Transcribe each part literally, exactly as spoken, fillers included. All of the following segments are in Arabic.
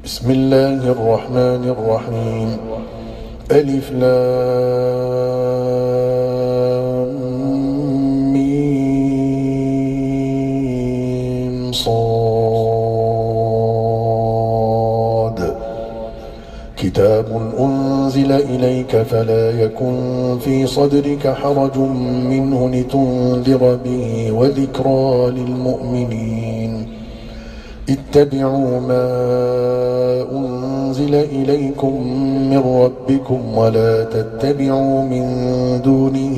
بسم الله الرحمن الرحيم. ألف لام ميم صاد. كتاب أنزل إليك فلا يكن في صدرك حرج منه لتنذر به وذكرى للمؤمنين. اتبعوا ما أنزل إليكم من ربكم ولا تتبعوا من دونه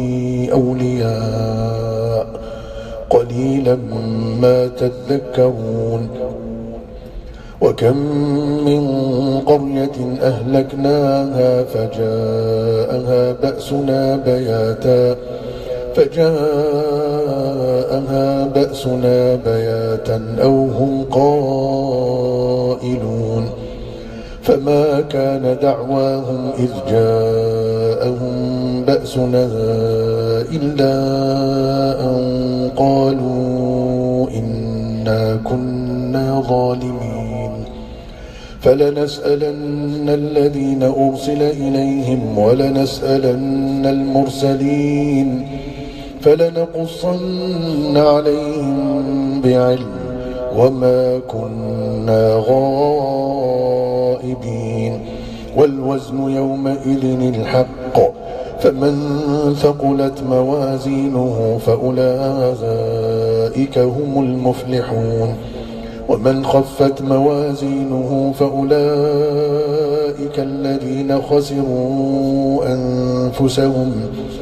أولياء قليلا ما تذكرون. وكم من قرية أهلكناها فجاءها بأسنا بياتا فجاءها بأسنا بياتا أو هم قائلون. فما كان دعواهم إذ جاءهم بأسنا إلا أن قالوا إنا كنا ظالمين. فلنسألن الذين أرسل إليهم ولنسألن المرسلين فلنقصن عليهم بعلم وما كنا غائبين. والوزن يومئذ الحق فمن ثقلت موازينه فأولئك هم المفلحون ومن خفت موازينه فأولئك الذين خسروا أنفسهم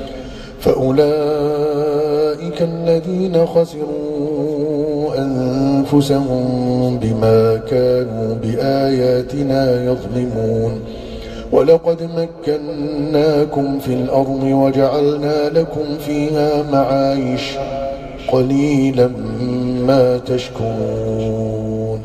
فأولئك الذين خسروا أنفسهم بما كانوا بآياتنا يظلمون. ولقد مكناكم في الأرض وجعلنا لكم فيها معايش قليلا ما تشكرون.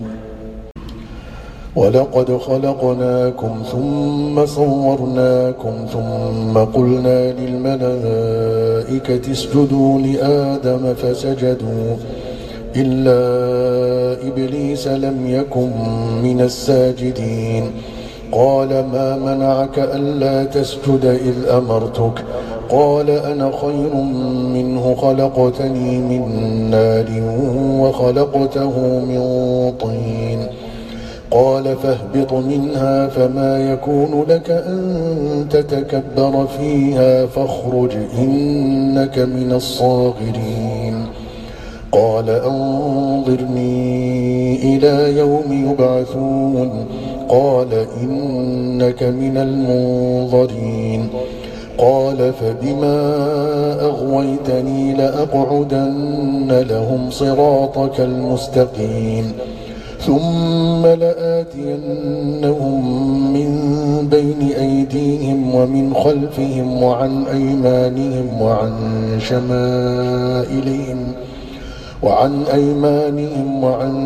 ولقد خلقناكم ثم صورناكم ثم قلنا للملائكة اسجدوا لآدم فسجدوا إلا إبليس لم يكن من الساجدين. قال ما منعك ألا تسجد إذ أمرتك؟ قال أنا خير منه خلقتني من نار وخلقته من طين. قال فاهبط منها فما يكون لك أن تتكبر فيها فاخرج إنك من الصاغرين. قال أنظرني إلى يوم يبعثون. قال إنك من المنظرين. قال فبما أغويتني لأقعدن لهم صراطك المستقيم ثم لآتينهم من بين أيديهم ومن خلفهم وعن أيمانهم وعن شمائلهم وعن أيمانهم وعن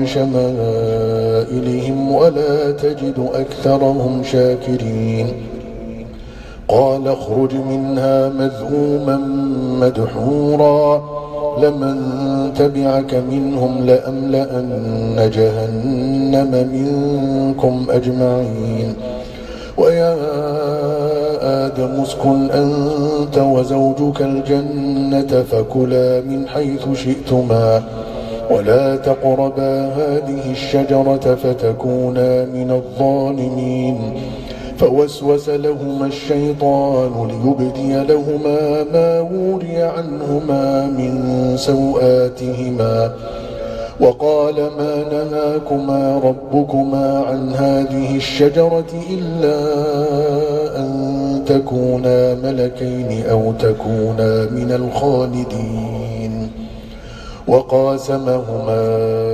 شمائلهم ولا تجد أكثرهم شاكرين. قال اخرج منها مذءوما مدحورا لمن تبعك منهم لأملأن جهنم منكم أجمعين. ويا آدم اسكن أنت وزوجك الجنة فكلا من حيث شئتما ولا تقربا هذه الشجرة فتكونا من الظالمين. فوسوس لهما الشيطان ليبدي لهما ما وري عنهما من سوآتهما وقال ما نهاكما ربكما عن هذه الشجرة إلا أن تكونا ملكين أو تكونا من الخالدين. وقاسمهما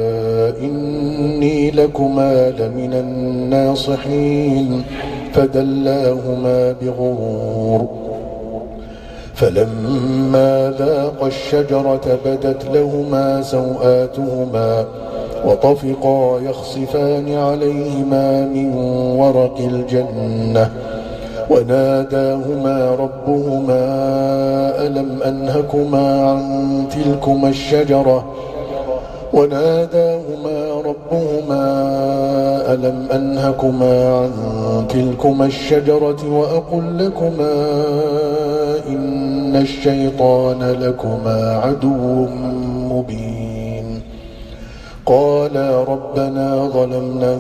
إني لكما لمن الناصحين فدلاهما بغرور. فلما ذاقا الشجرة بدت لهما سوآتهما وطفقا يخصفان عليهما من ورق الجنة وناداهما ربهما ألم أنهكما عن تلكما الشجرة وناداهما ربهما ألم أنهكما عن تلكما الشجرة وأقل لكما إن الشيطان لكما عدو مبين قالا ربنا ظلمنا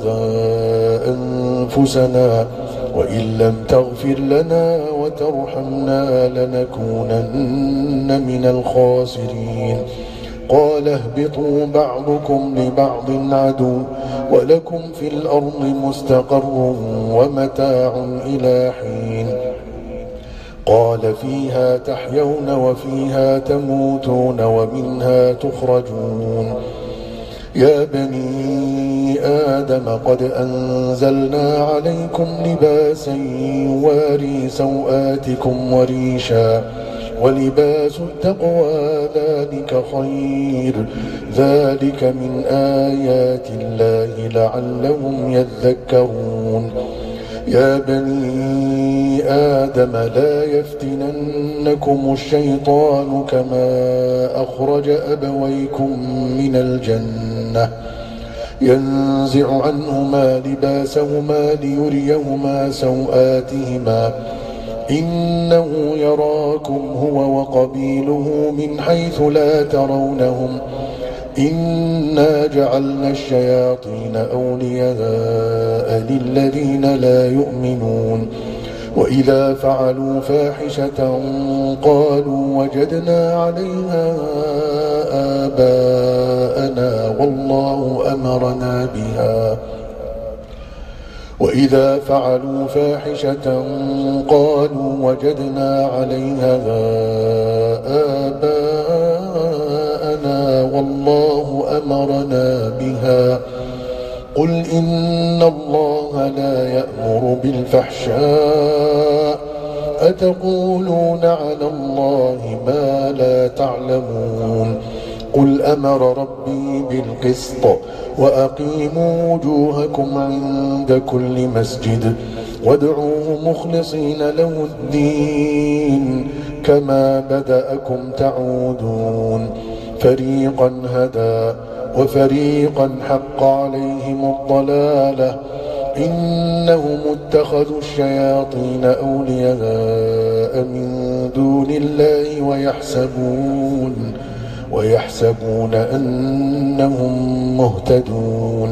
أنفسنا وإن لم تغفر لنا وترحمنا لنكونن من الخاسرين قال اهبطوا بعضكم لبعض عدو ولكم في الأرض مستقر ومتاع إلى حين قال فيها تحيون وفيها تموتون ومنها تخرجون يا بني آدم قد أنزلنا عليكم لباسا يواري سوآتكم وريشا ولباس التقوى ذلك خير ذلك من آيات الله لعلهم يذكرون يا بني آدم لا يفتننكم الشيطان كما أخرج أبويكم من الجنة ينزع عنهما لباسهما ليريهما سوآتهما إنه يراكم هو وقبيله من حيث لا ترونهم إنا جعلنا الشياطين أولياء للذين لا يؤمنون وإذا فعلوا فاحشة قالوا وجدنا عليها آباءنا والله أمرنا بها وإذا فعلوا فاحشة قالوا وجدنا عليها آباءنا والله أمرنا بها قل إن الله لا يأمر بالفحشاء أتقولون على الله ما لا تعلمون قل أمر ربي بالقسط وأقيموا وجوهكم عند كل مسجد وادعوه مخلصين له الدين كما بدأكم تعودون فريقا هدى وفريقا حق عليهم الضلالة إنهم اتخذوا الشياطين أولياء من دون الله ويحسبون ويحسبون أنهم مهتدون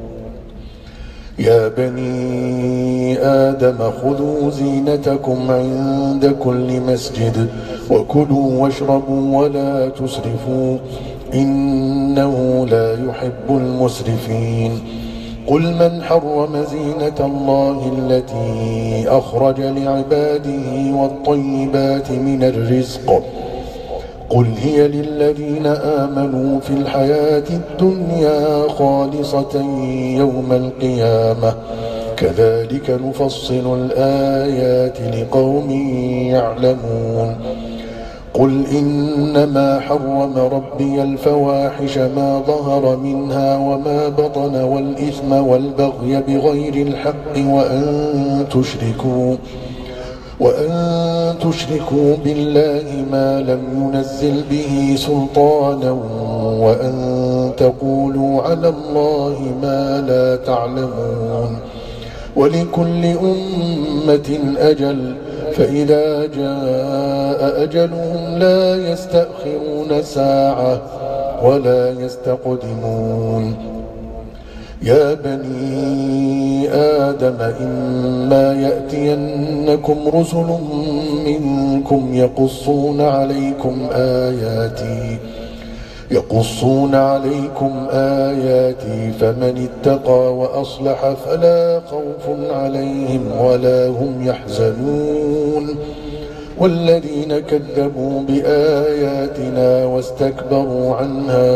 يا بني آدم خذوا زينتكم عند كل مسجد وكلوا واشربوا ولا تسرفوا إنه لا يحب المسرفين قل من حرم زينة الله التي أخرج لعباده والطيبات من الرزق قل هي للذين آمنوا في الحياة الدنيا خالصة يوم القيامة كذلك نفصل الآيات لقوم يعلمون قل إنما حرم ربي الفواحش ما ظهر منها وما بطن والإثم والبغي بغير الحق وأن تشركوا وأن تشركوا بالله ما لم ينزل به سلطانا وأن تقولوا على الله ما لا تعلمون ولكل أمة أجل فإذا جاء أجلهم لا يستأخرون ساعة ولا يستقدمون يا بني آدم إما يأتينكم رسل منكم يقصون عليكم آياتي يقصون عليكم آياتي فمن اتقى وأصلح فلا خوف عليهم ولا هم يحزنون والذين كذبوا بآياتنا واستكبروا عنها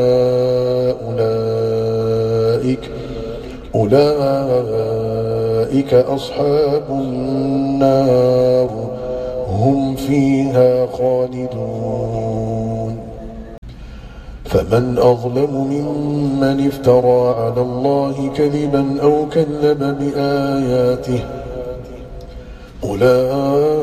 أولئك أولئك أصحاب النار هم فيها خالدون فمن أظلم ممن افترى على الله كذبا أو كذب بآياته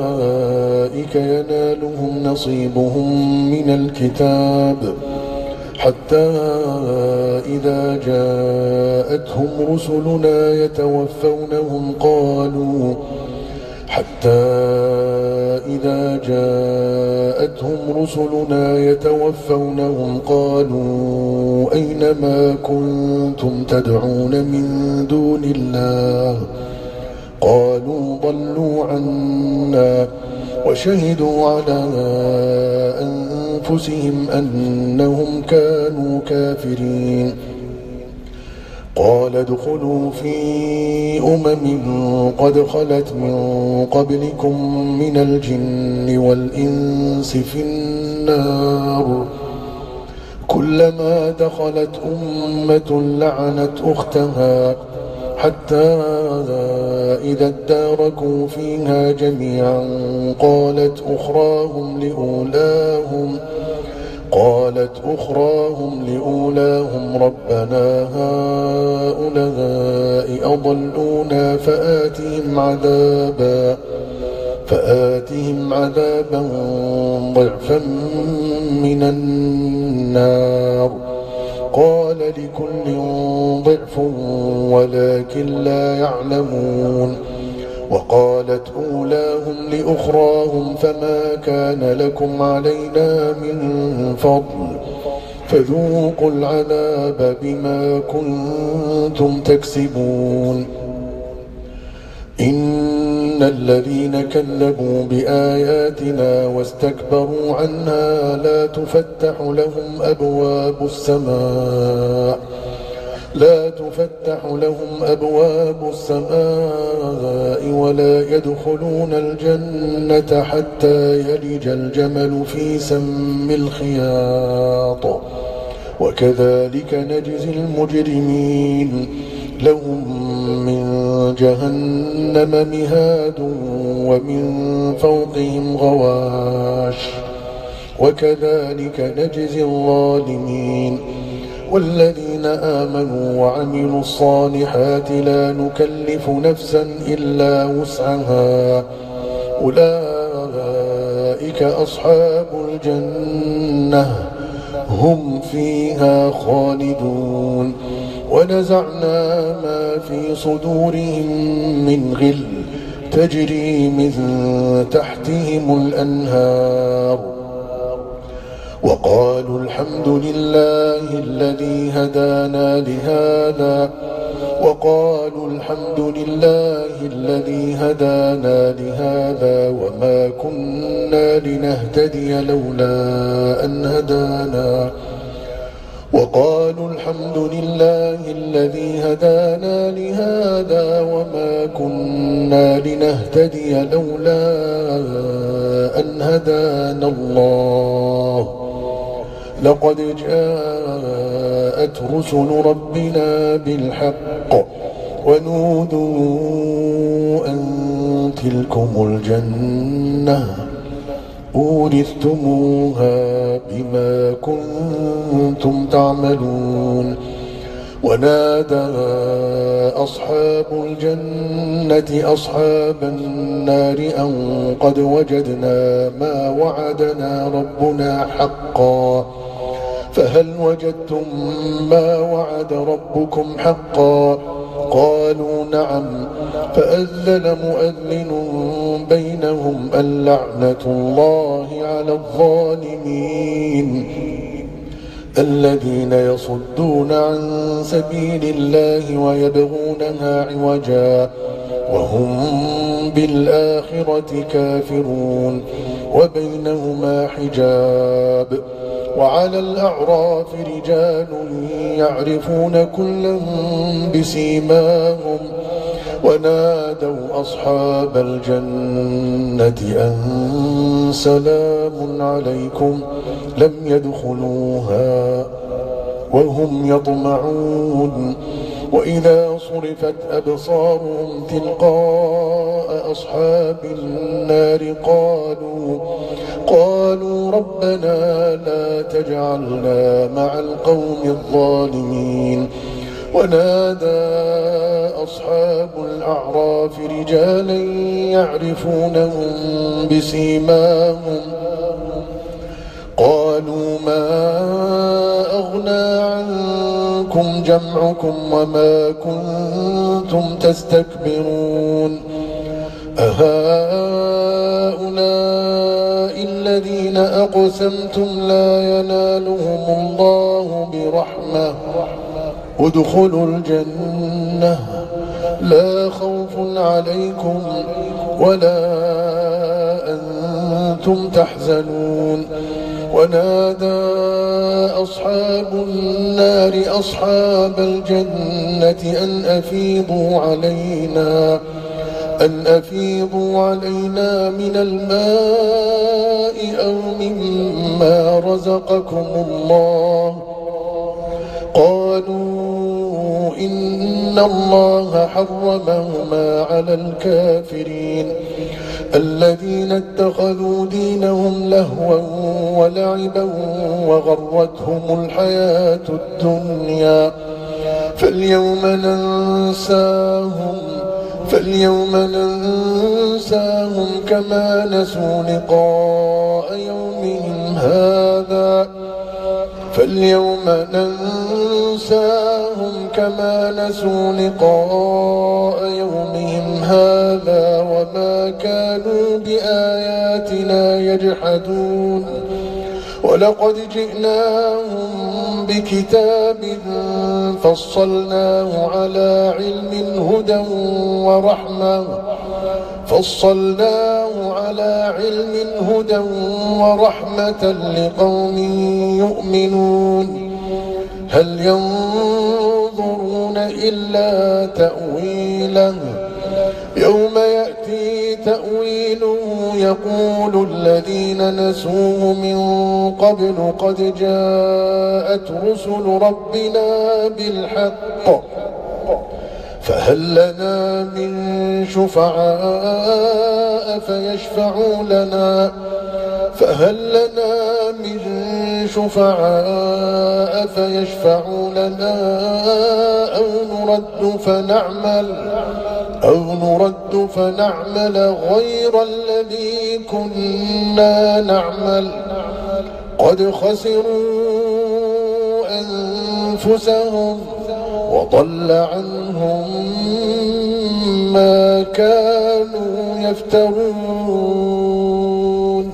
أولئك ينالهم نصيبهم من الكتاب حتى إذا جاءتهم رسلنا يتوفونهم قالوا حتى إذا جاءتهم رسلنا يتوفونهم قالوا أين ما كنتم تدعون من دون الله قالوا ضلوا عنا وشهدوا على أنفسهم أنهم كانوا كافرين قال ادخلوا في أمم قد خلت من قبلكم من الجن والإنس في النار كلما دخلت أمة لعنت أختها حتى إذا اداركوا فيها جميعا قالت أخراهم لأولاهم قالت أخراهم لأولاهم ربنا هؤلاء أضلونا فآتهم عذابا فآتهم عذابا ضعفا من النار قال لكل ضعف ولكن لا يعلمون وقالت أولاهم لأخراهم فما كان لكم علينا من فضل فذوقوا العذاب بما كنتم تكسبون إن الذين كذبوا بآياتنا واستكبروا عنها لا تفتح لهم أبواب السماء لا تفتح لهم أبواب السماء ولا يدخلون الجنة حتى يلج الجمل في سم الخياط وكذلك نجزي المجرمين لهم من جهنم مهاد ومن فوقهم غواش وكذلك نجزي الظالمين والذين آمنوا وعملوا الصالحات لا نكلف نفسا إلا وسعها أولئك أصحاب الجنة هم فيها خالدون ونزعنا ما في صدورهم من غل تجري من تحتهم الأنهار وقالوا الحمد لله الذي هدانا لهذا وقالوا الحمد لله الذي هدانا لهذا وما كنا لنهتدي لولا أن هدانا وقالوا الحمد لله الذي هدانا لهذا وما كنا لنهتدي لولا أن هدانا الله لقد جاءت رسل ربنا بالحق ونودوا أن تلكم الجنة أورثتموها بما كنتم تعملون ونادى أصحاب الجنة أصحاب النار أن قد وجدنا ما وعدنا ربنا حقا فهل وجدتم ما وعد ربكم حقا قالوا نعم فأذن مؤذن بينهم اللعنة الله على الظالمين الذين يصدون عن سبيل الله ويبغونها عوجا وهم بالآخرة كافرون وبينهما حجاب وعلى الأعراف رجال يعرفون كلا بسيماهم ونادوا أصحاب الجنة أن سلام عليكم لم يدخلوها وهم يطمعون وإذا صرفت أبصارهم تلقاء أصحاب النار قالوا قالوا ربنا لا تجعلنا مع القوم الظالمين ونادى أصحاب الأعراف رجالا يعرفونهم بسيماهم قالوا ما أغنى جمعكم وما كنتم تستكبرون أهؤلاء الذين أقسمتم لا ينالهم الله برحمة ادخلوا الجنة لا خوف عليكم ولا أنتم تحزنون ونادى أصحاب النار أصحاب الجنة أن أفيضوا علينا أن أفيضوا علينا من الماء أو مما رزقكم الله قالوا إن الله حرمهما على الكافرين الذين اتخذوا دينهم لهوا ولعبا وغرتهم الحياة الدنيا فاليوم ننساهم فاليوم ننساهم كما نسوا لقاء يومهم هذا فاليوم ننساهم كما نسوا لقاء يومهم هذا وما كانوا بآياتنا يجحدون ولقد جئناهم بكتاب فصلناه على علم هدى ورحمة فصلناه على علم هدى ورحمة لقوم يؤمنون هل ينظرون إلا تأويله يوم يأتي تأويله يقول الذين نسوه من قبل قد جاءت رسل ربنا بالحق فهل لنا من شفعاء فيشفعوا لنا فهل لنا من شفعاء فيشفعوا لنا أو نرد فنعمل أو نرد فنعمل غير الذي كنا نعمل قد خسروا أنفسهم وضل عنهم ما كانوا يفترون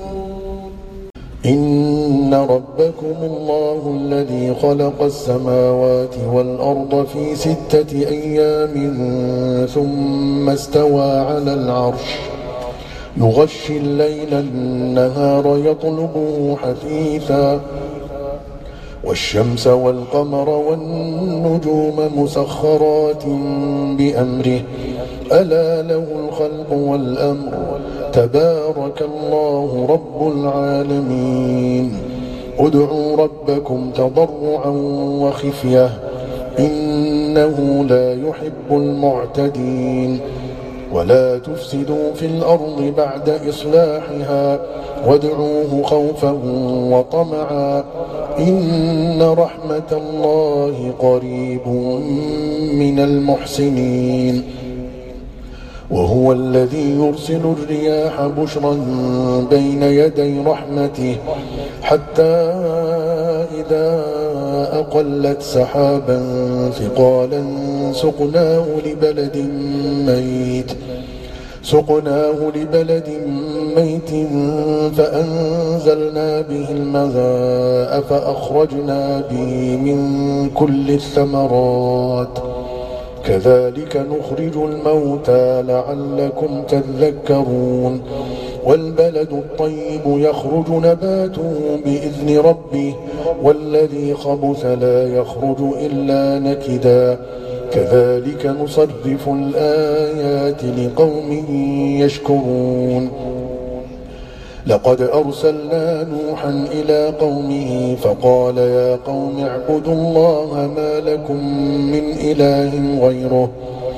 إن ربكم الله الذي خلق السماوات والأرض في ستة أيام ثم استوى على العرش يغشي الليل النهار يطلبه حثيثا والشمس والقمر والنجوم مسخرات بأمره ألا له الخلق والأمر تبارك الله رب العالمين ادعوا ربكم تضرعا وخفية إنه لا يحب المعتدين ولا تفسدوا في الأرض بعد إصلاحها وادعوه خوفا وطمعا إن رحمة الله قريب من المحسنين وهو الذي يرسل الرياح بشرا بين يدي رحمته حتى إذا أقلت سحابا ثقالا سقناه لبلد ميت سقناه لبلد ميت فأنزلنا به الماء فأخرجنا به من كل الثمرات كذلك نخرج الموتى لعلكم تذكرون والبلد الطيب يخرج نباته بإذن ربه والذي خبث لا يخرج إلا نكدا كذلك نصرف الآيات لقوم يشكرون لقد أرسلنا نوحا إلى قومه فقال يا قوم اعبدوا الله ما لكم من إله غيره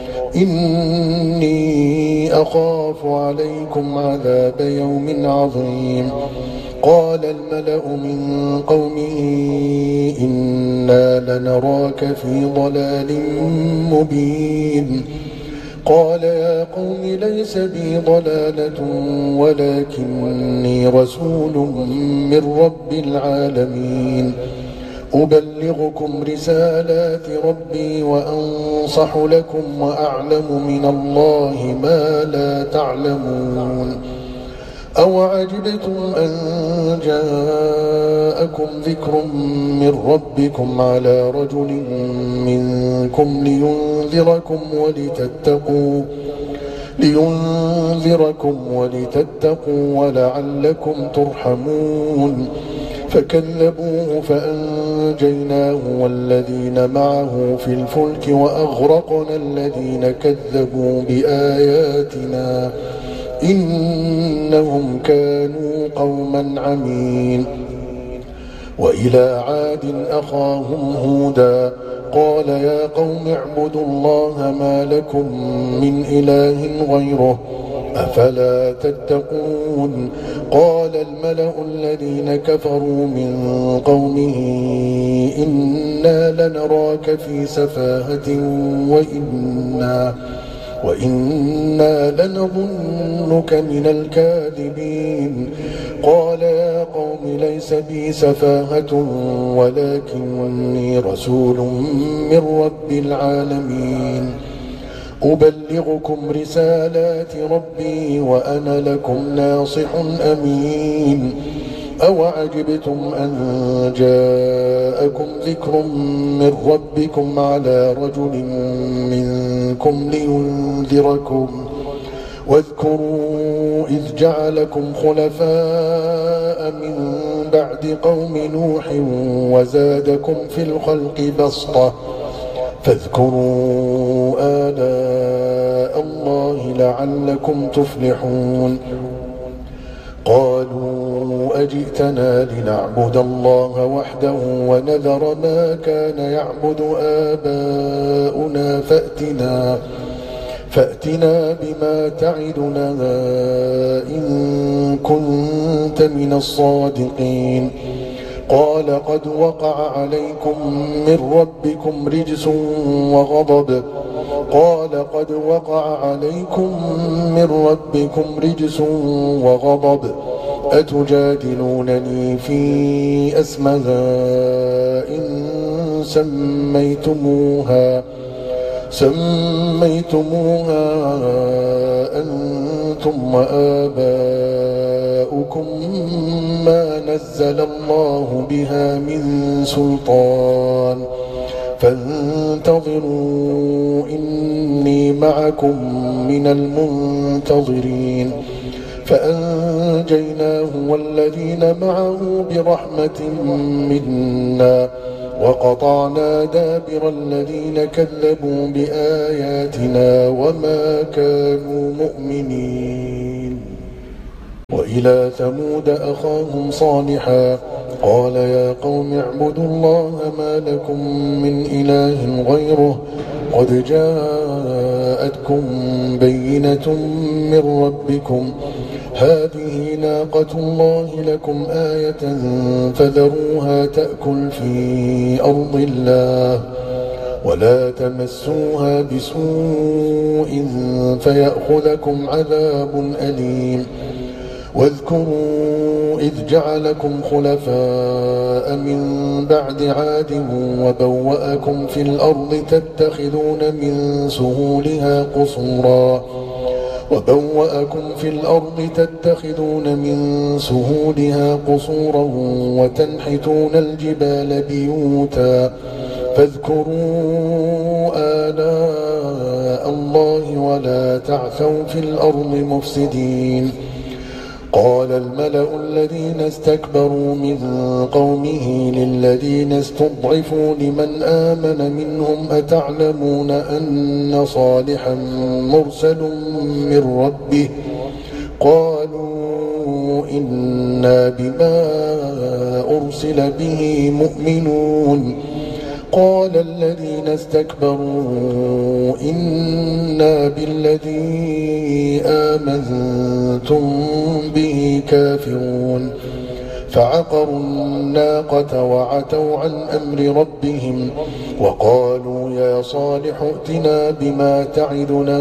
إني أخاف عليكم عذاب يوم عظيم قال الملأ من قومه إنا لنراك في ضلال مبين قال يا قوم ليس بي ضلالة ولكني رسول من رب العالمين أبلغكم رسالات ربي وأنصح لكم وأعلم من الله ما لا تعلمون أو عجبتم أن جاءكم ذكر من ربكم على رجل منكم لينذركم ولتتقوا لينذركم ولتتقوا ولعلكم ترحمون فكذبوه فأنجيناه والذين معه في الفلك وأغرقنا الذين كذبوا بآياتنا إنهم كانوا قوما عمين وإلى عاد أخاهم هودا قال يا قوم اعبدوا الله ما لكم من إله غيره أفلا تتقون قال الملأ الذين كفروا من قومه إنا لنراك في سفاهة وإنا وإنا لنظنك من الكاذبين قال يا قوم ليس بي سفاهة ولكني رسول من رب العالمين أبلغكم رسالات ربي وأنا لكم ناصح أمين أو عجبتم أن جاءكم ذكر من ربكم على رجل منكم لينذركم واذكروا إذ جعلكم خلفاء من بعد قوم نوح وزادكم في الخلق بسطة فاذكروا آلاء الله لعلكم تفلحون قالوا أجئتنا لنعبد الله وحده ونذر ما كان يعبد آباؤنا فأتنا فأتنا بما تعدنا إن كنت من الصادقين قال قد وقع عليكم من ربكم رجس وغضب قال قد وقع عليكم من ربكم رجس وغضب أتجادلونني في أسماء سميتموها سميتموها أنتم وآباؤكم ما نزل الله بها من سلطان فانتظروا إني معكم من المنتظرين فأنجيناه والذين معه برحمة منا وقطعنا دابر الذين كذبوا بآياتنا وما كانوا مؤمنين وإلى ثمود أخاهم صالحا قال يا قوم اعبدوا الله ما لكم من إله غيره قد جاءتكم بينة من ربكم هذه ناقة الله لكم آية فذروها تأكل في أرض الله ولا تمسوها بسوء فيأخذكم عذاب أليم واذكروا إذ جعلكم خلفاء من بعد عاد وبوأكم في الأرض تتخذون من سهولها قصورا وبوأكم في الأرض تتخذون من سهولها قصورا وتنحتون الجبال بيوتا فاذكروا آلاء الله ولا تعثوا في الأرض مفسدين قال الملأ الذين استكبروا من قومه للذين استضعفوا لمن آمن منهم أتعلمون أن صالحا مرسل من ربه قالوا إنا بما أرسل به مؤمنون قال الذين استكبروا إنا بالذي آمنتم به كافرون فعقروا الناقة وعتوا عن أمر ربهم وقالوا يا صالح ائتنا بما تعدنا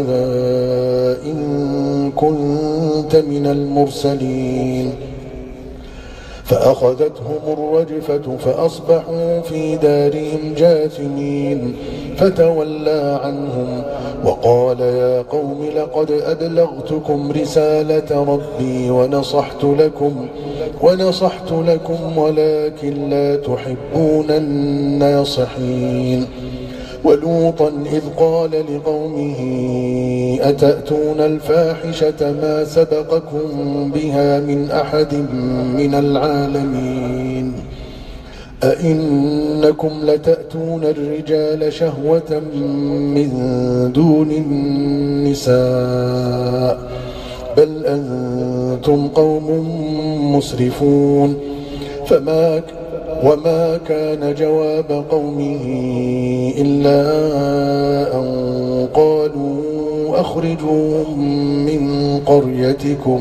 إن كنت من المرسلين فأخذتهم الرجفة فأصبحوا في دارهم جاثمين فتولى عنهم وقال يا قوم لقد أبلغتكم رسالة ربي ونصحت لكم ونصحت لكم ولكن لا تحبون الناصحين. ولوطا إذ قال لقومه أتأتون الفاحشة ما سبقكم بها من أحد من العالمين أئنكم لتأتون الرجال شهوة من دون النساء بل أنتم قوم مسرفون. فما وما كان جواب قومه إلا أن قالوا أخرجوهم من قريتكم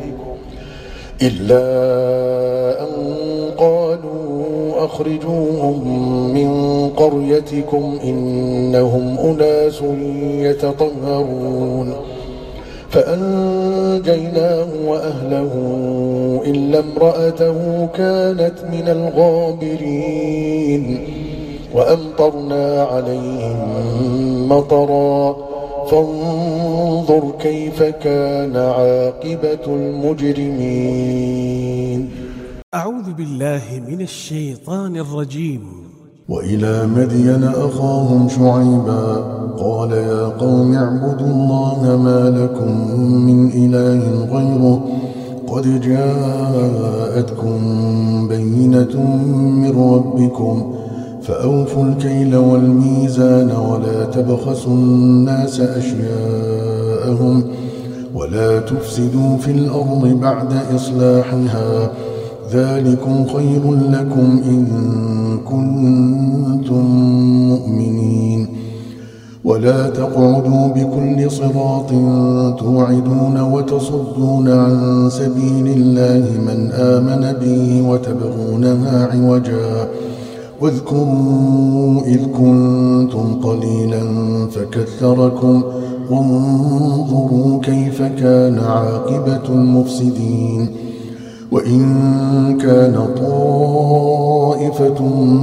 إلا أن قالوا أخرجوهم من قريتكم إنهم أناس يتطهرون. فأنجيناه وأهله إلا امرأته كانت من الغابرين وأمطرنا عليهم مطرا فانظر كيف كان عاقبة المجرمين. أعوذ بالله من الشيطان الرجيم. وإلى مدين أخاهم شعيبا قال يا قوم اعبدوا الله ما لكم من إله غيره قد جاءتكم بينة من ربكم فأوفوا الكيل والميزان ولا تبخسوا الناس أشياءهم ولا تفسدوا في الأرض بعد إصلاحها ذلكم خير لكم إن كنتم مؤمنين. ولا تقعدوا بكل صراط توعدون وتصدون عن سبيل الله من آمن به وتبغونها عوجا واذكروا إذ كنتم قليلا فكثركم وانظروا كيف كان عاقبة المفسدين. وإن كان طائفة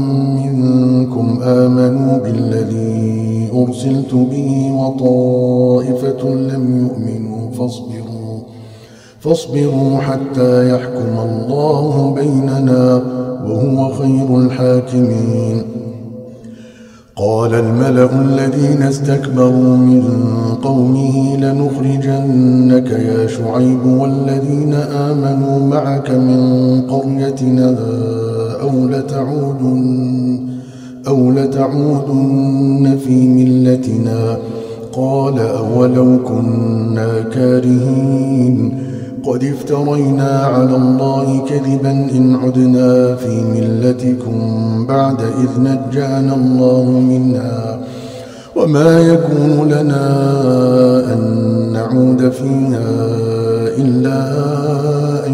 منكم آمنوا بالذي أرسلت به وطائفة لم يؤمنوا فاصبروا, فاصبروا حتى يحكم الله بيننا وهو خير الحاكمين. قال الملأ الذين استكبروا من قومه لنخرجنك يا شعيب والذين آمنوا معك من قريتنا أو لتعودن, أو لتعودن في ملتنا. قال أولو كنا كارهين قد افترينا على الله كذبا إن عدنا في ملتكم بعد إذ نجانا الله منها وما يكون لنا أن نعود فيها إلا أن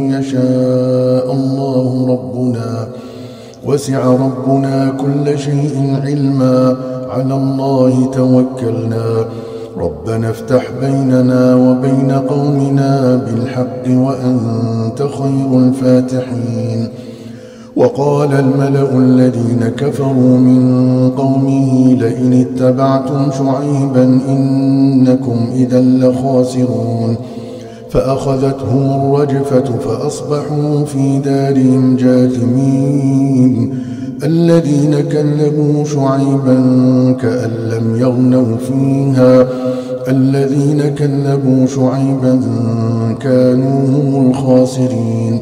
يشاء الله ربنا وسع ربنا كل شيء علما على الله توكلنا ربنا افتح بيننا وبين قومنا بالحق وأنت خير الفاتحين. وقال الملأ الذين كفروا من قومه لئن اتبعتم شعيبا إنكم إذا لخاسرون. فأخذتهم الرجفة فأصبحوا في دارهم جاثمين. الذين كذبوا شعيبا كأن لم يغنوا فيها الذين كذبوا شعيبا كانوا هم الخاسرين.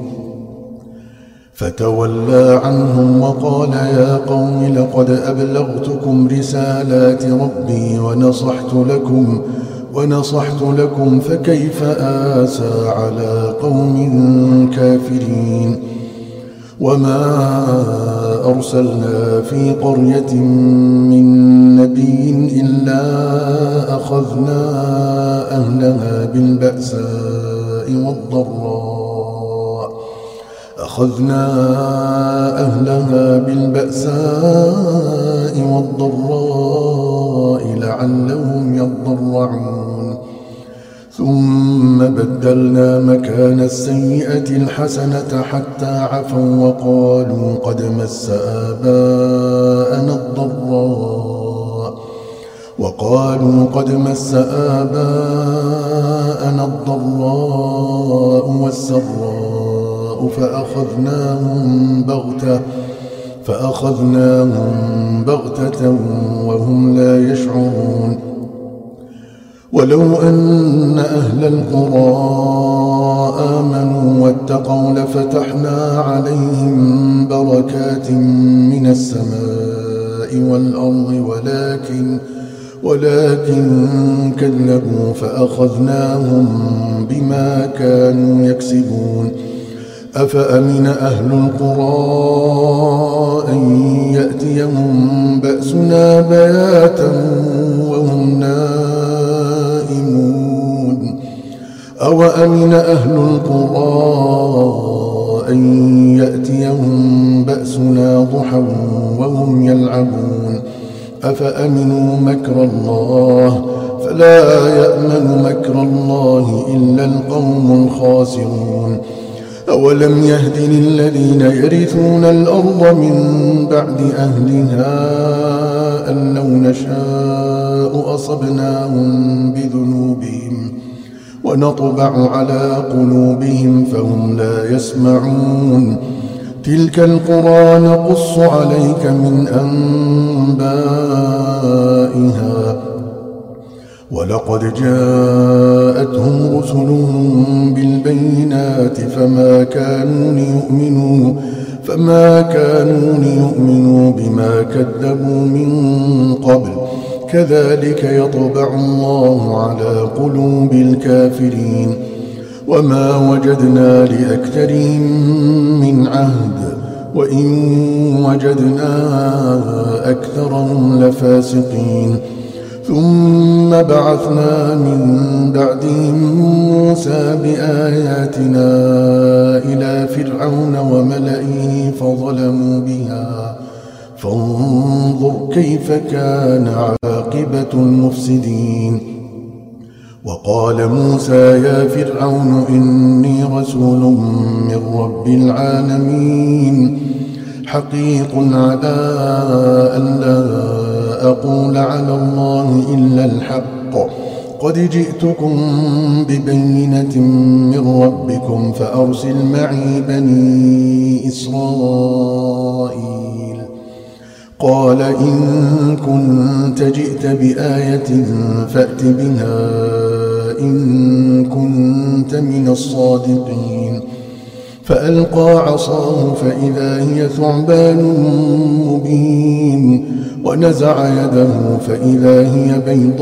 فتولى عنهم وقال يا قوم لقد أبلغتكم رسالات ربي ونصحت لكم ونصحت لكم فكيف آسى على قوم كافرين. وما أرسلنا في قرية من نبي إلا أخذنا أهلها بالبأساء والضراء أخذنا أهلها بالبأساء والضراء لعلهم يضرعون ثم بدلنا مكان السيئة الحسنة حتى عفوا وقالوا قد مس آباءنا الضراء وقالوا قد مس آباءنا الضراء والسراء فأخذناهم بغتة فأخذناهم بغتة وهم لا يشعرون ولو أن أهل القرى آمنوا واتقوا لفتحنا عليهم بركات من السماء والأرض ولكن ولكن كذبوا فأخذناهم بما كانوا يكسبون أفأمن أهل القرى أن يأتيهم بأسنا بياتا وهم نائمون أوأمن أهل القرى أن يأتيهم بأسنا ضحى وهم يلعبون أفأمنوا مكر الله فلا يأمن مكر الله إلا القوم الخاسرون أولم يهد للذين يرثون الأرض من بعد أهلها أن لو نشاء أصبناهم بذنوبهم ونطبع على قلوبهم فهم لا يسمعون تلك القرى نقص عليك من أنبائها ولقد جاءتهم رسلهم بالبينات فما كانوا ليؤمنوا فما كانوا ليؤمنوا بما كذبوا من قبل كذلك يطبع الله على قلوب الكافرين وما وجدنا لأكثرهم من عهد وإن وجدنا أكثرهم لفاسقين ثم بعثنا من بعدهم موسى بآياتنا إلى فرعون وملئه فظلموا بها فانظر كيف كان عاقبة المفسدين وقال موسى يا فرعون إني رسول من رب العالمين حقيق على أن لا أقول على الله إلا الحق قد جئتكم ببينة من ربكم فأرسل معي بني إسرائيل قال إن كنت جئت بآية فأت بها إن كنت من الصادقين فألقى عصاه فإذا هي ثعبان مبين ونزع يده فإذا هي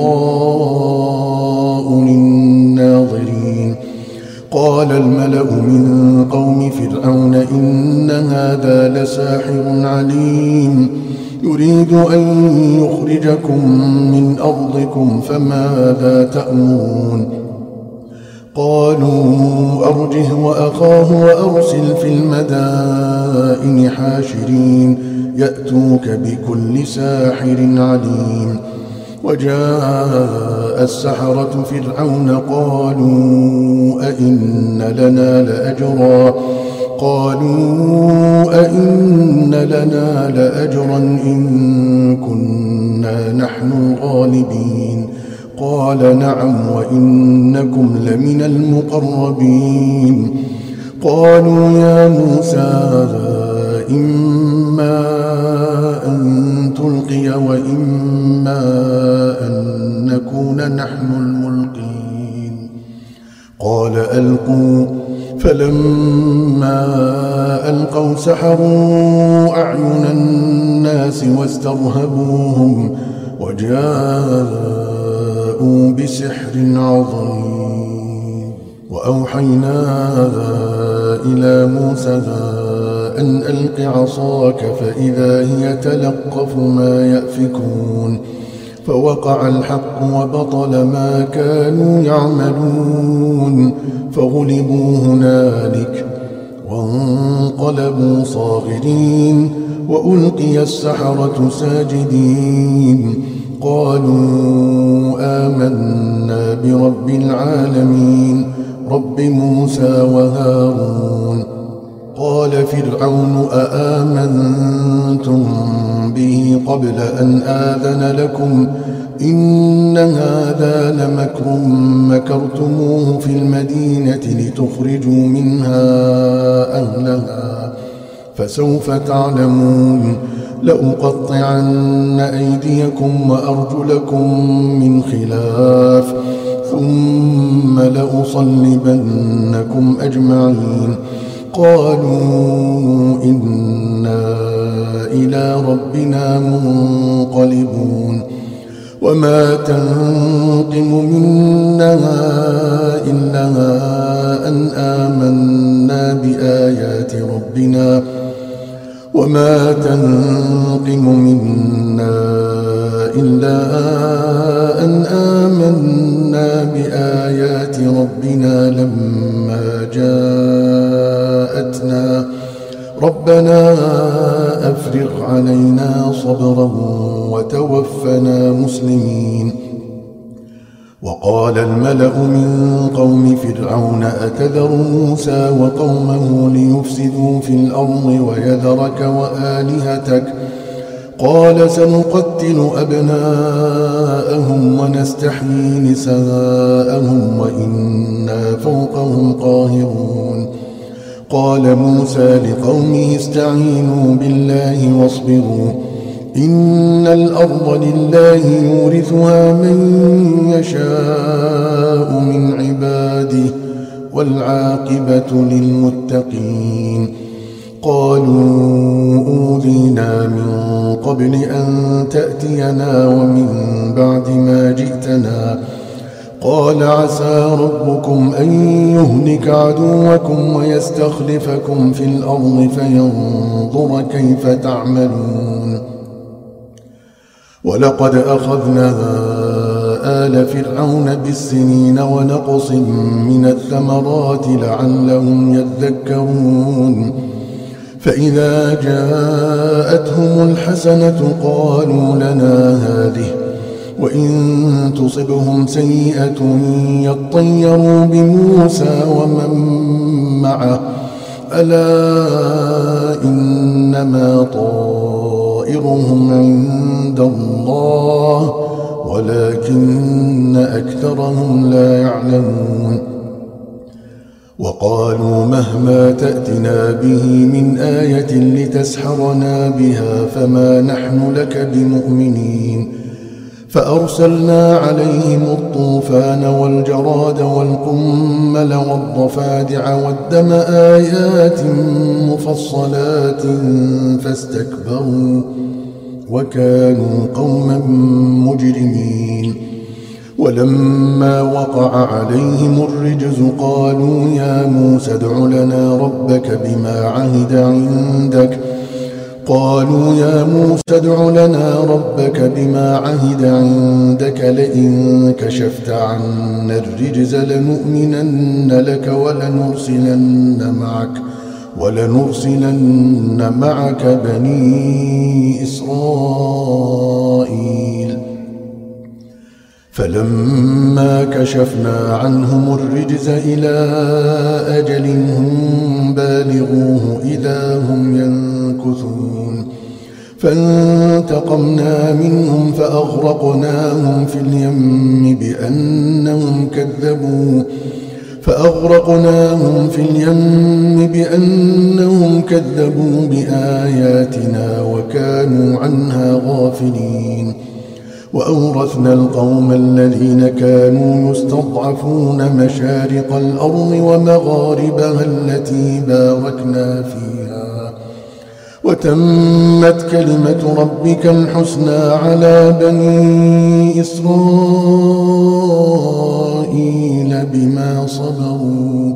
بيضاء للناظرين قال الملأ من قوم فرعون إن هذا لساحر عليم يريد أن يخرجكم من أرضكم فماذا تأمرون قالوا أرجه وأخاه وأرسل في المدائن حاشرين يأتوك بكل ساحر عليم وجاء السحرة فرعون قالوا أئن لنا لأجرا قالوا أئن لنا لأجرا إن كنا نحن الغالبين قال نعم وإنكم لمن المقربين قالوا يا موسى إما أن تلقي وإما أن نكون نحن الملقين قال ألقوا فلما ألقوا سحروا أعين الناس واسترهبوهم وجاءوا بسحر عظيم وأوحينا إلى موسى أن ألق عصاك فإذا هي تلقف ما يأفكون فوقع الحق وبطل ما كانوا يعملون فغلبوا هنالك وانقلبوا صاغرين وألقي السحرة ساجدين قالوا آمنا برب العالمين رب موسى وهارون. قال فرعون أآمنتم به قبل أن آذن لكم إن هذا لمكر مكرتموه في المدينة لتخرجوا منها أهلها فسوف تعلمون. لأقطعن أيديكم وأرجلكم من خلاف ثم لأصلبنكم أجمعين. قالوا إنا إلى ربنا منقلبون. وما تنقم منا إلا أن آمنا بآيات ربنا وما تنقم منا إلا أن آمنا بآيات ربنا لما جاءتنا ربنا أفرغ علينا صبرا وتوفنا مسلمين. وقال الملأ من قوم فرعون أتذر موسى وقومه ليفسدوا في الأرض ويذرك وآلهتك قال سنقتل أبناءهم ونستحيي نساءهم وإنا فوقهم قاهرون. قال موسى لقومه استعينوا بالله واصبروا إن الأرض لله يورثها من يشاء من عباده والعاقبة للمتقين. قالوا أوذينا من قبل أن تأتينا ومن بعد ما جئتنا قال عسى ربكم أن يهلك عدوكم ويستخلفكم في الأرض فينظر كيف تعملون. ولقد أخذنا آل فرعون بالسنين ونقص من الثمرات لعلهم يذكرون. فإذا جاءتهم الحسنة قالوا لنا هذه وإن تصبهم سيئة يطيروا بموسى ومن معه ألا إنما طائرهم عند الله ولكن أكثرهم لا يعلمون. وقالوا مهما تأتنا به من آية لتسحرنا بها فما نحن لك بمؤمنين. فأرسلنا عليهم الطوفان والجراد والقمل والضفادع والدم آيات مفصلات فاستكبروا وكانوا قوما مجرمين. ولما وقع عليهم الرجز قالوا يا موسى ادع لنا ربك بما عهد عندك قالوا يا موسى ادع لنا ربك بما عهد عندك لئن كشفت عنا الرجز لنؤمنن لك ولنرسلن معك ولنرسلن معك بني إسرائيل. فلما كشفنا عنهم الرجز إلى أجل هم بالغوه إذا هم ينكثون. فانتقمنا منهم فأغرقناهم في اليم بأنهم كذبوا فأغرقناهم في اليم بأنهم كذبوا بآياتنا وكانوا عنها غافلين. وأورثنا القوم الذين كانوا يستضعفون مشارق الأرض ومغاربها التي باركنا فيها وتمت كلمة ربك الحسنى على بني إسرائيل بما صبروا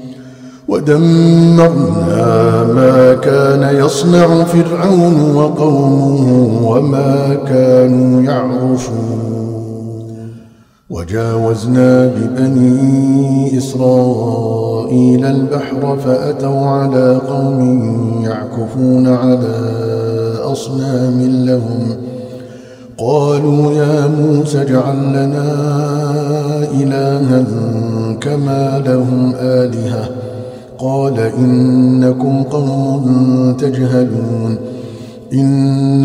ودمرنا ما كان يصنع فرعون وقومه وما كانوا يعرشون. وجاوزنا ببني إسرائيل البحر فأتوا على قوم يعكفون على أصنام لهم قالوا يا موسى اجعل لنا إلها كما لهم آلهة قال إنكم قوم تجهلون إن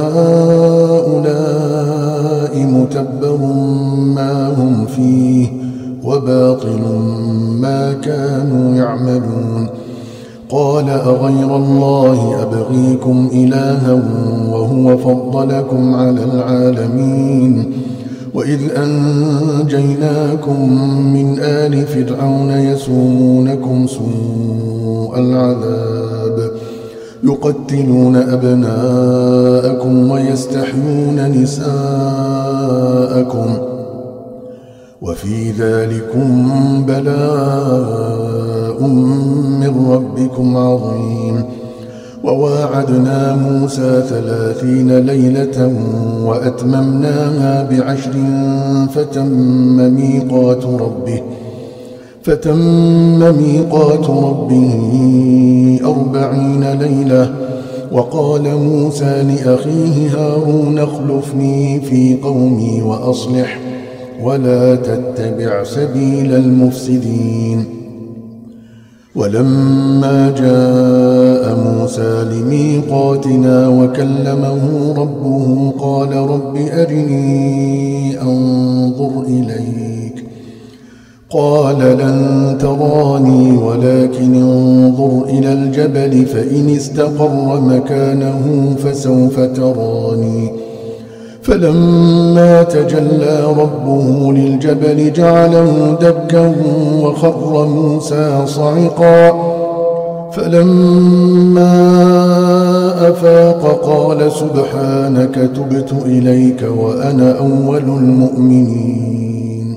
هؤلاء متبر ما هم فيه وباطل ما كانوا يعملون قال أغير الله أبغيكم إلها وهو فضلكم على العالمين وإذ أنجيناكم من آل فرعون يسومونكم سوء العذاب يقتلون أبناءكم ويستحيون نساءكم وفي ذلكم بلاء من ربكم عظيم وواعدنا موسى ثلاثين ليلة وأتممناها بعشر فتم ميقات ربه فتم ميقات ربه أربعين ليلة وقال موسى لأخيه هارون اخلفني في قومي وأصلح ولا تتبع سبيل المفسدين ولما جاء موسى لميقاتنا وكلمه ربه قال رب أرني أنظر إليك قال لن تراني ولكن انظر إلى الجبل فإن استقر مكانه فسوف تراني فلما تجلى ربه للجبل جعله دكا وخر موسى صعقا فلما أفاق قال سبحانك تبت إليك وأنا أول المؤمنين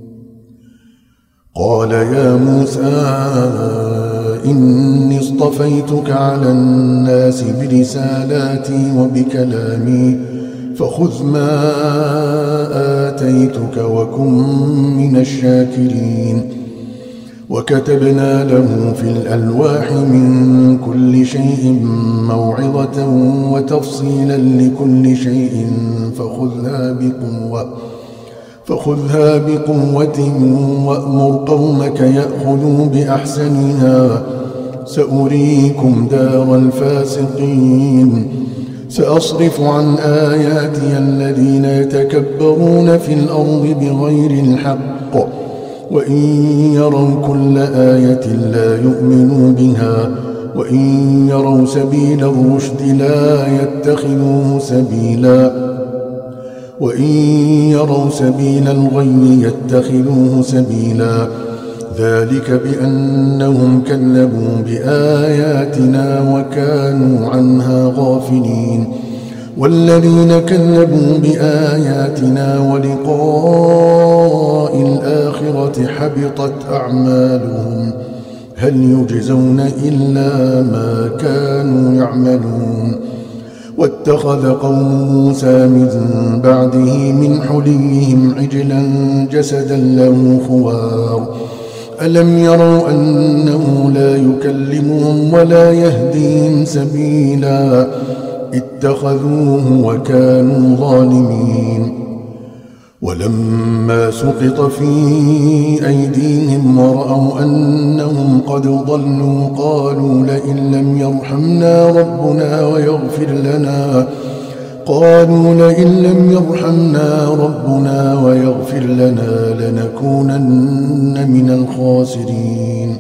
قال يا موسى إني اصطفيتك على الناس برسالاتي وبكلامي فخذ ما آتيتك وكن من الشاكرين وكتبنا له في الألواح من كل شيء موعظة وتفصيلا لكل شيء فخذها بقوة فخذها بقوة وأمر قومك يأخذوا بأحسنها سأريكم دار الفاسقين سأصرف عن آياتي الذين يتكبرون في الأرض بغير الحق وإن يروا كل آية لا يؤمنوا بها وإن يروا سبيل الرشد لا يتخذوه سبيلا وإن يروا سبيل الغي يتخذوه سبيلا ذلك بأنهم كذبوا بآياتنا وكانوا عنها غافلين والذين كذبوا بآياتنا ولقاء الآخرة حبطت أعمالهم هل يجزون إلا ما كانوا يعملون واتخذ قوم موسى من بعده من حليهم عجلا جسدا له خوار ألم يروا أنه لا يكلمهم ولا يهديهم سبيلا اتخذوه وكانوا ظالمين ولما سقط في أيديهم ورأوا أنهم قد ضلوا قالوا لئن لم يرحمنا ربنا ويغفر لنا قالوا لئن لم يرحمنا ربنا ويغفر لنا لنكونن من الخاسرين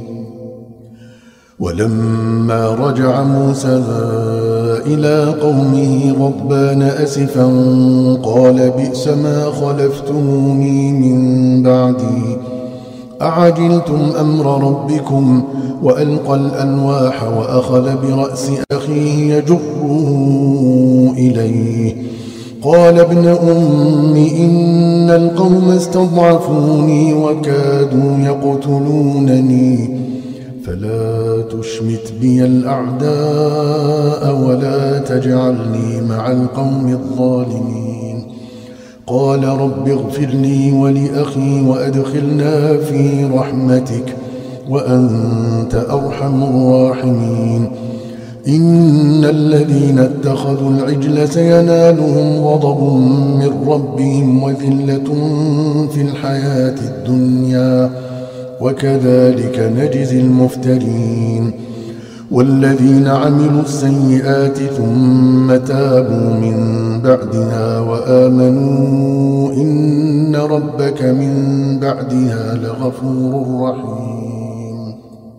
ولما رجع موسى إلى قومه غضبان أسفا قال بئس ما خلفتموني من بعدي أعجلتم أمر ربكم وألقى الألواح وأخذ برأس أخيه يجره إليه قال ابن أم إن القوم استضعفوني وكادوا يقتلونني فلا تشمت بي الأعداء ولا تجعلني مع القوم الظالمين قال رب اغفر لي ولأخي وأدخلنا في رحمتك وأنت أرحم الراحمين إن الذين اتخذوا العجل سينالهم غضب من ربهم وذلة في الحياة الدنيا وكذلك نجزي المفترين. والذين عملوا السيئات ثم تابوا من بعدها وآمنوا إن ربك من بعدها لغفور رحيم.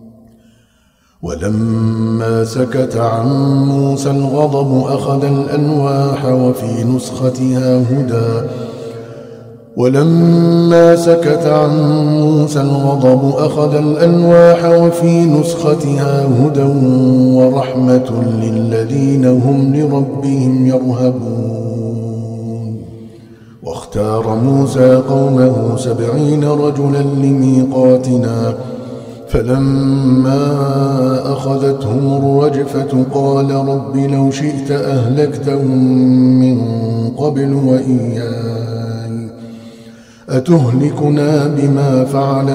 ولما سكت عن موسى الغضب أخذ الألواح وفي نسختها هدى ولما سكت عن موسى الغضب أخذ الألواح وفي نسختها هدى ورحمة للذين هم لربهم يرهبون. واختار موسى قومه سبعين رجلا لميقاتنا فلما أخذتهم الرجفة قال رب لو شئت أهلكتهم من قبل وإياي أتهلكنا بما فعل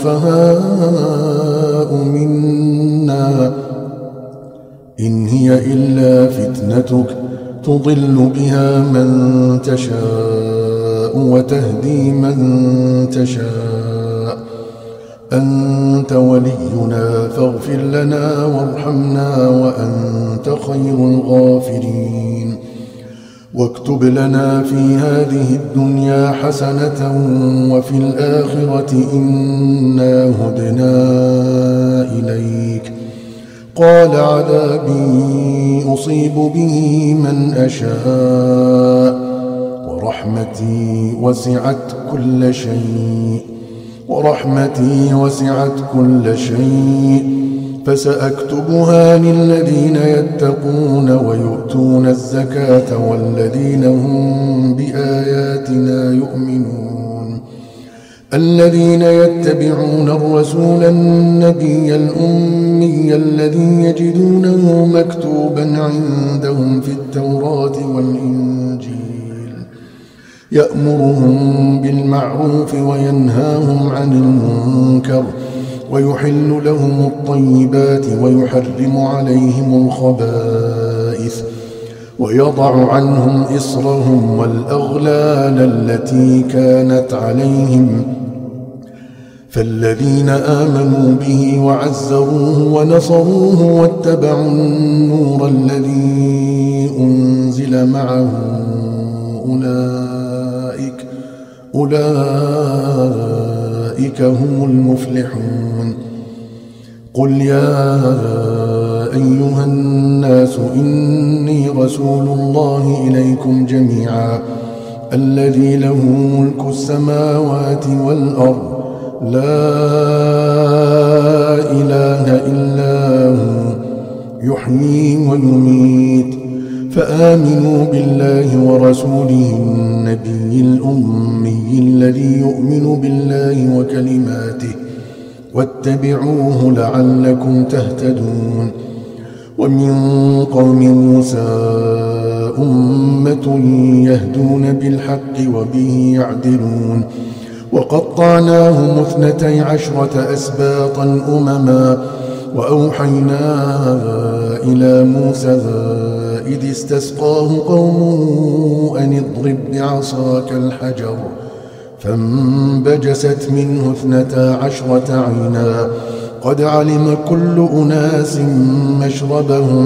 السفهاء منا إن هي إلا فتنتك تضل بها من تشاء وتهدي من تشاء أنت ولينا فاغفر لنا وارحمنا وأنت خير الغافرين. واكتب لنا في هذه الدنيا حسنة وفي الآخرة إنا هدنا إليك. قال عذابي أصيب به من أشاء ورحمتي وسعت كل شيء ورحمتي وسعت كل شيء فسأكتبها للذين يتقون ويؤتون الزكاة والذين هم بآياتنا يؤمنون. الذين يتبعون الرسول النبي الأمي الذي يجدونه مكتوبا عندهم في التوراة والإنجيل يأمرهم بالمعروف وينهاهم عن المنكر ويحل لهم الطيبات ويحرم عليهم الخبائث ويضع عنهم إصرهم والأغلال التي كانت عليهم. فالذين آمنوا به وعزروه ونصروه واتبعوا النور الذي أنزل معه أولئك أولئك هم المفلحون. قل يا أيها الناس إني رسول الله إليكم جميعا الذي له ملك السماوات والأرض لا إله إلا هو يحيي ويميت فآمنوا بالله ورسوله النبي الأمي الذي يؤمن بالله وكلماته واتبعوه لعلكم تهتدون. ومن قوم موسى أمة يهدون بالحق وبه يعدلون. وقطعناهم اثنتي عشرة أسباطا أمما وأوحينا إلى موسى إذ استسقاه قومه أن اضرب بعصاك الحجر فانبجست منه اثنتا عشرة عينا قد علم كل أناس مشربهم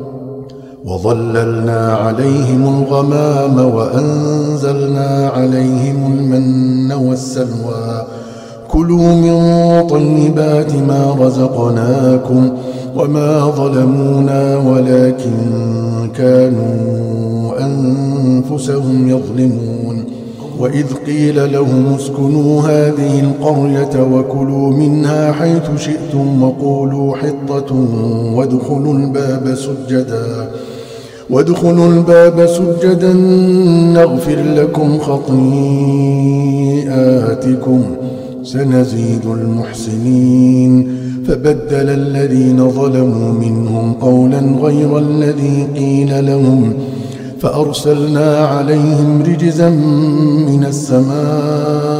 وظللنا عليهم الغمام وأنزلنا عليهم المن والسلوى كلوا من طيبات ما رزقناكم وما ظلمونا ولكن كانوا أنفسهم يظلمون. وإذ قيل لهم اسكنوا هذه القرية وكلوا منها حيث شئتم وقولوا حطة وادخلوا الباب سجدا وادخلوا الباب سجدا نغفر لكم خطيئاتكم سنزيد المحسنين. فبدل الذين ظلموا منهم قولا غير الذي قيل لهم فأرسلنا عليهم رجزا من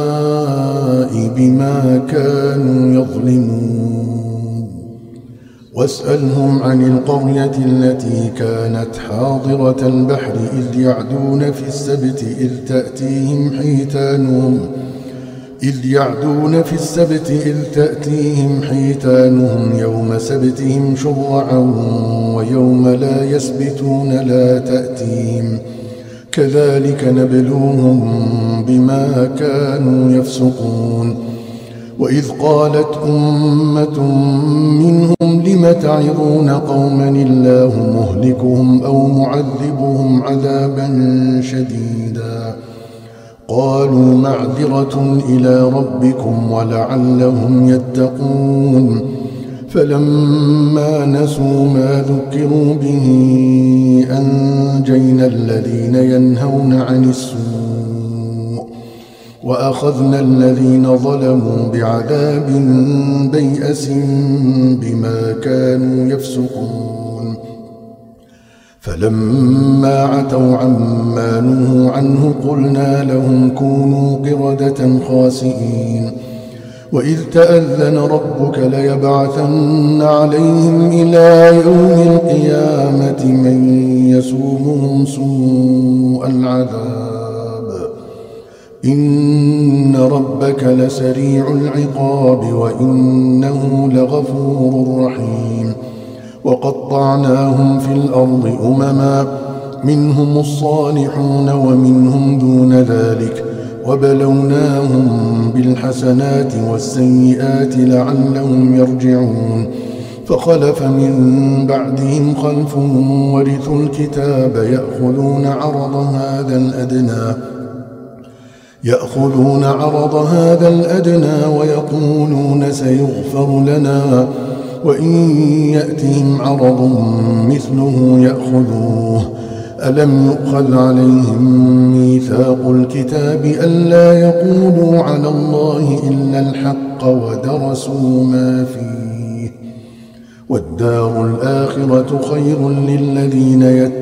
السماء بما كانوا يظلمون. واسألهم عن القرية التي كانت حاضرة البحر إذ يعدون في السبت إذ تأتيهم حيتانهم إذ يعدون في السبت إذ تأتيهم حيتانهم يوم سبتهم شرعا ويوم لا يسبتون لا تأتيهم كذلك نبلوهم بما كانوا يفسقون وإذ قالت أمة منهم لم تعظون قوما الله مهلكهم أو معذبهم عذابا شديدا قالوا معذرة إلى ربكم ولعلهم يتقون فلما نسوا ما ذكروا به أنجينا الذين ينهون عن السوء وأخذنا الذين ظلموا بعذاب بيئس بما كانوا يفسقون فلما عتوا عما نهوا عنه قلنا لهم كونوا قردة خاسئين وإذ تأذن ربك ليبعثن عليهم إلى يوم القيامة من يسومهم سوء العذاب إن ربك لسريع العقاب وإنه لغفور رحيم وقطعناهم في الأرض أمما منهم الصالحون ومنهم دون ذلك وبلوناهم بالحسنات والسيئات لعلهم يرجعون فخلف من بعدهم خلف ورثوا الكتاب يأخذون عرض هذا الأدنى يأخذون عرض هذا الأدنى ويقولون سيغفر لنا وإن يأتهم عرض مثله يأخذوه ألم يؤخذ عليهم ميثاق الكتاب ألا يقولوا على الله إلا الحق ودرسوا ما فيه والدار الآخرة خير للذين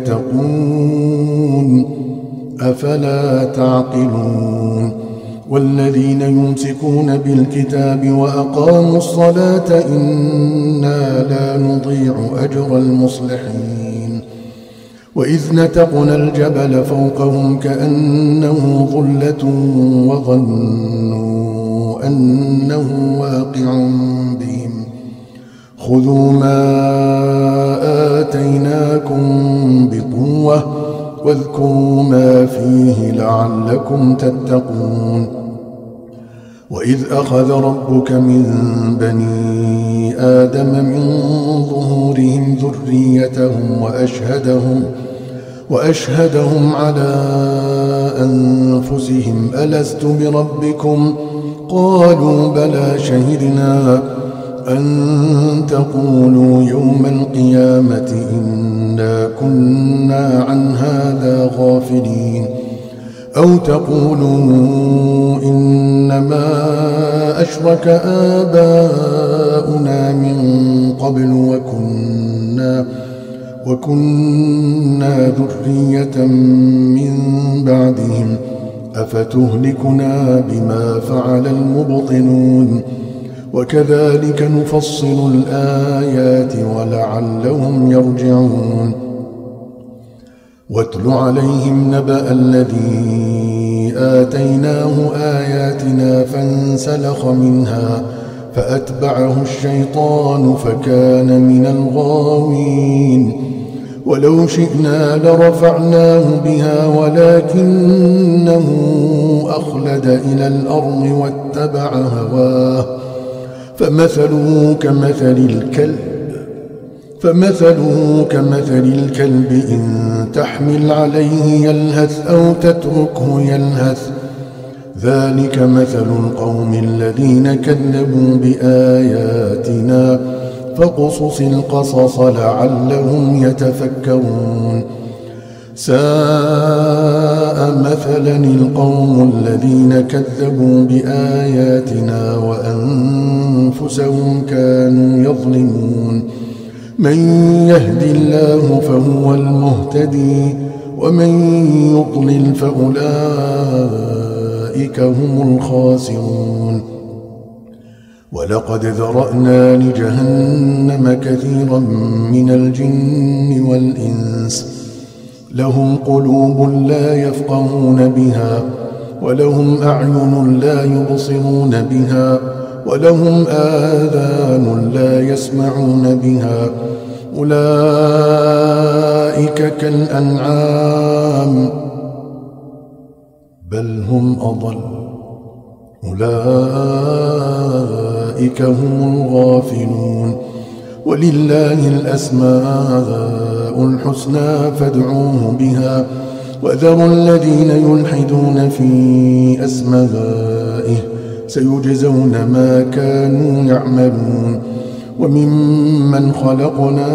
يتقون أفلا تعقلون والذين يمسكون بالكتاب وأقاموا الصلاة إنا لا نضيع أجر المصلحين وإذ نتقنا الجبل فوقهم كأنه ظلة وظنوا أنه واقع بهم خذوا ما آتيناكم بقوة واذكروا ما فيه لعلكم تتقون وإذ أخذ ربك من بني آدم من ظهورهم ذريتهم وأشهدهم وأشهدهم على أنفسهم ألست بربكم قالوا بلى شهدنا أن تقولوا يوم القيامة إنا كنا عن هذا غافلين أو تقولوا إنما أشرك آباؤنا من قبل وكنا وكنا ذرية من بعدهم أفتهلكنا بما فعل المبطلون وكذلك نفصل الآيات ولعلهم يرجعون واتل عليهم نبأ الذي آتيناه آياتنا فانسلخ منها فأتبعه الشيطان فكان من الغاوين ولو شئنا لرفعناه بها ولكنه أخلد إلى الأرض واتبع هواه فمثله كمثل الكلب فمثله كمثل الكلب إن تحمل عليه يلهث أو تتركه يلهث ذلك مثل القوم الذين كذبوا بآياتنا فاقصص القصص لعلهم يتفكرون ساء مثلا القوم الذين كذبوا بآياتنا وأنفسهم كانوا يظلمون من يهد الله فهو المهتدي ومن يضلل فأولئك هم الخاسرون ولقد ذرأنا لجهنم كثيرا من الجن والإنس لهم قلوب لا يفقهون بها ولهم أعين لا يبصرون بها ولهم آذان لا يسمعون بها أولئك كالأنعام بل هم أضل أولئك هم الغافلون ولله الأسماء الحسنى فادعوه بها وذروا الذين يلحدون في أسمائه سيجزون ما كانوا يعملون وممن خلقنا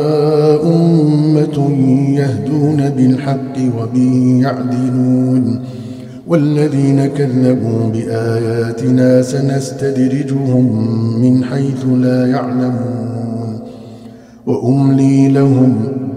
أمة يهدون بالحق وبه يعدلون والذين كذبوا بآياتنا سنستدرجهم من حيث لا يعلمون وأملي لهم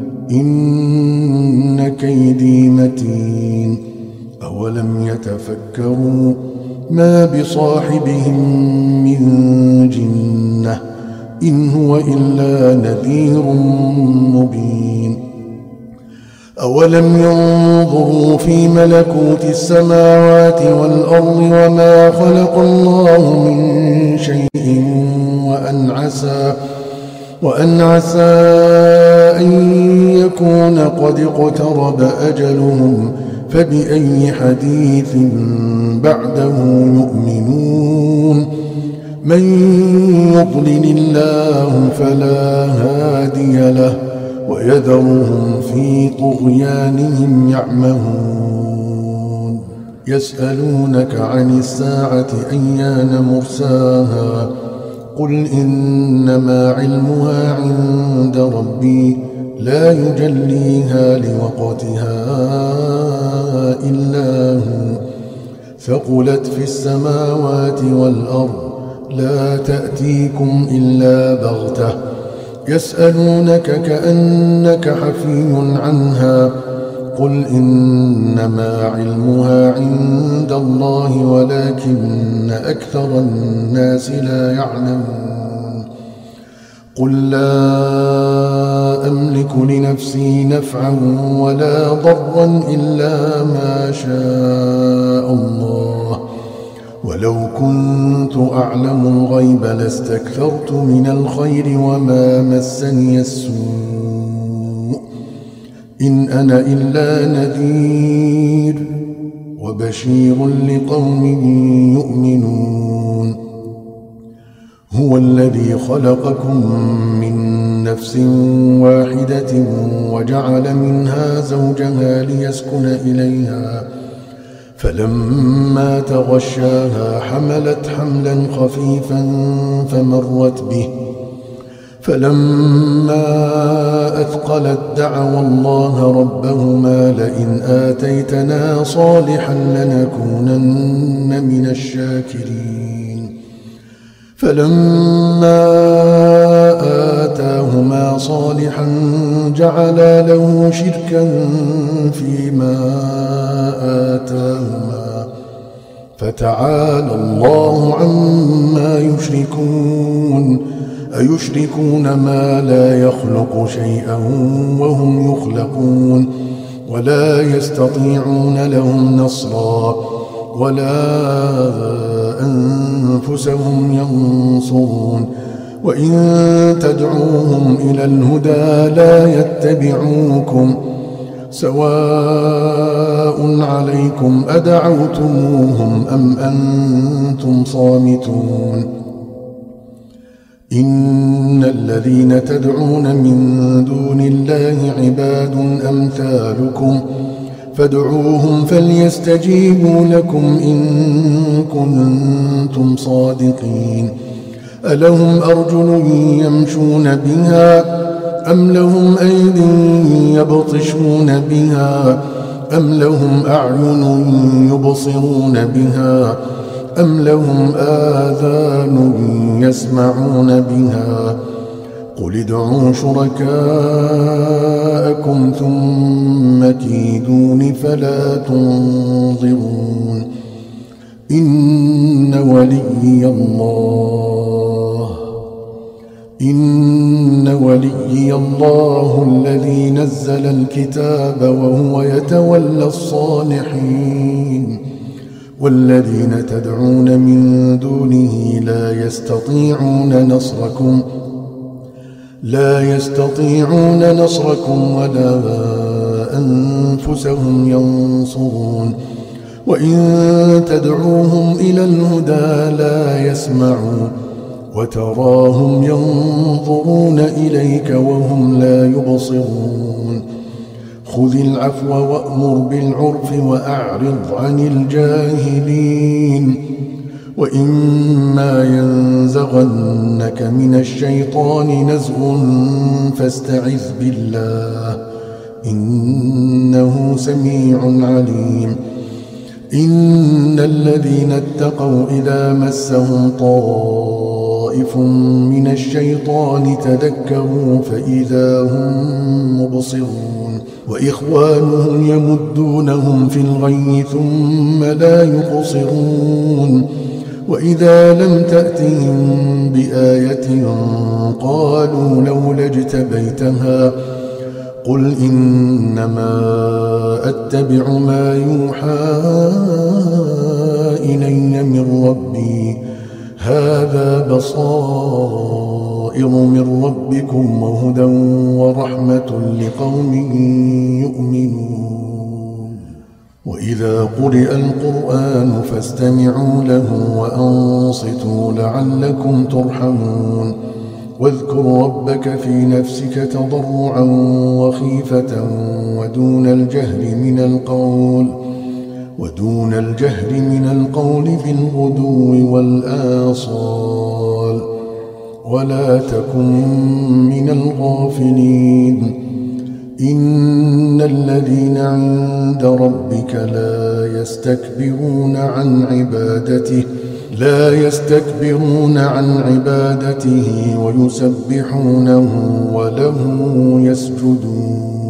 إن كيدي متين أولم يتفكروا ما بصاحبهم من جنة إن هو إلا نذير مبين أولم ينظروا في ملكوت السماوات والأرض وما خلق الله من شيء وأن عسى وأن عسى أن يكون قد اقترب أجلهم فبأي حديث بعده يؤمنون من يضلل الله فلا هادي له ويذرهم في طغيانهم يعمهون يسألونك عن الساعة أيان مرساها قل إنما علمها عند ربي لا يجليها لوقتها إلا هو ثقلت في السماوات والأرض لا تأتيكم إلا بغتة يسألونك كأنك حفي عنها قل إنما علمها عند الله ولكن أكثر الناس لا يعلمون قل لا أملك لنفسي نفعا ولا ضرا إلا ما شاء الله ولو كنت أعلم الغيب لاستكثرت من الخير وما مسني السوء إن أنا إلا نذير وبشير لقوم يؤمنون هو الذي خلقكم من نفس واحدة وجعل منها زوجها ليسكن إليها فلما تغشاها حملت حملا خفيفا فمرت به فلما أثقلت دعوا الله ربهما لئن آتيتنا صالحا لنكونن من الشاكرين فلما آتاهما صالحا جعلا له شركا فيما آتاهما فتعالى الله عما يشركون أيشركون ما لا يخلق شيئا وهم يخلقون ولا يستطيعون لهم نصرا ولا أنفسهم ينصرون وإن تدعوهم إلى الهدى لا يتبعوكم سواء عليكم أدعوتموهم أم أنتم صامتون إن الذين تدعون من دون الله عباد أمثالكم فادعوهم فليستجيبوا لكم إن كنتم صادقين ألهم أرجل يمشون بها أم لهم أيد يبطشون بها أم لهم أعين يبصرون بها أم لهم آذان يسمعون بها قل ادعوا شركاءكم ثم كيدون فلا تنظرون إن وليي الله إن وليي الله الذي نزل الكتاب وهو يتولى الصالحين والذين تدعون من دونه لا يستطيعون نصركم لا يستطيعون نصركم ولا أنفسهم ينصرون وإن تدعوهم إلى الهدى لا يسمعون وتراهم ينظرون إليك وهم لا يبصرون خذ العفو وأمر بالعرف وأعرض عن الجاهلين وإما ينزغنك من الشيطان نزغ فاستعذ بالله إنه سميع عليم إن الذين اتقوا إذا مسهم طائف من الشيطان تذكروا فإذا هم مبصرون وإخوانهم يمدونهم في الغي ثم لا يقصرون وإذا لم تأتهم بآية قالوا لولا اجتبيتها قل إنما أتبع ما يوحى إلي من ربي هذا بصائر من ربكم وهدى ورحمة لقوم يؤمنون وإذا قرئ القرآن فاستمعوا له وأنصتوا لعلكم ترحمون واذكر ربك في نفسك تضرعا وخيفة ودون الجهر من القول ودون الجهر من القول بالغدو والآصال ولا تكن من الغافلين إن الذين عند ربك لا يستكبرون عن عبادته لا يستكبرون عن عبادته ويسبحونه وله يسجدون